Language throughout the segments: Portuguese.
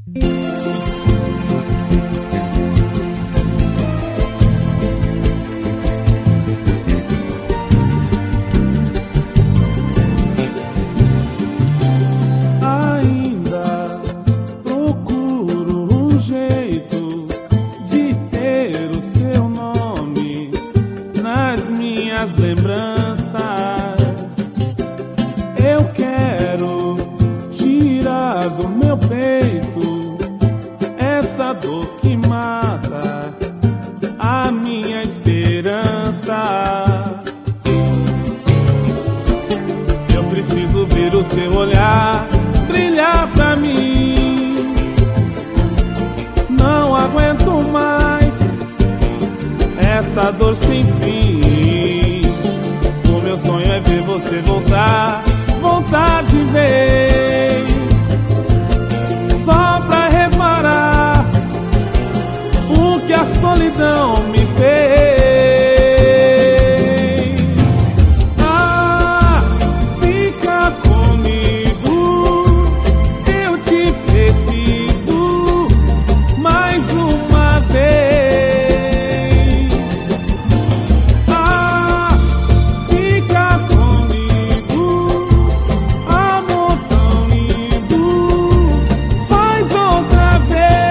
Ainda procuro um jeito de ter o seu nome nas minhas lembranças. Eu quero tirar do meu peito essa dor que mata a minha esperança. Eu preciso ver o seu olhar brilhar pra mim. Não aguento mais essa dor sem fim. O meu sonho é ver você voltar, voltar de vez, só pra reparar o que a solidão me fez. Ah, fica comigo, eu te preciso mais uma vez. Ah, fica comigo, amor tão lindo, faz outra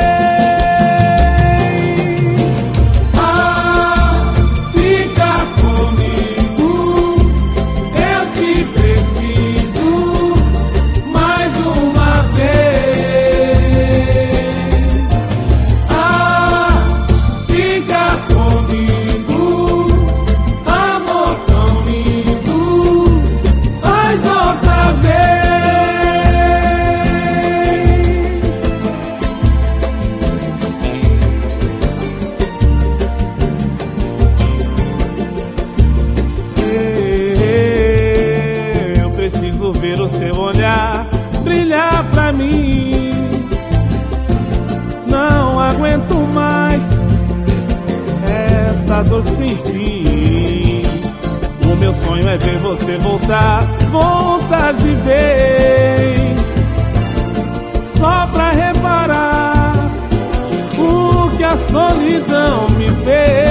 vez. Ah, fica comigo, eu te preciso mais uma vez. Ah, fica comigo, amor tão lindo, faz outra vez. Eu preciso ver o seu olhar brilhar pra mim. Não aguento mais essa dor sem fim. O meu sonho é ver você voltar, voltar de vez, só pra reparar o que a solidão me fez.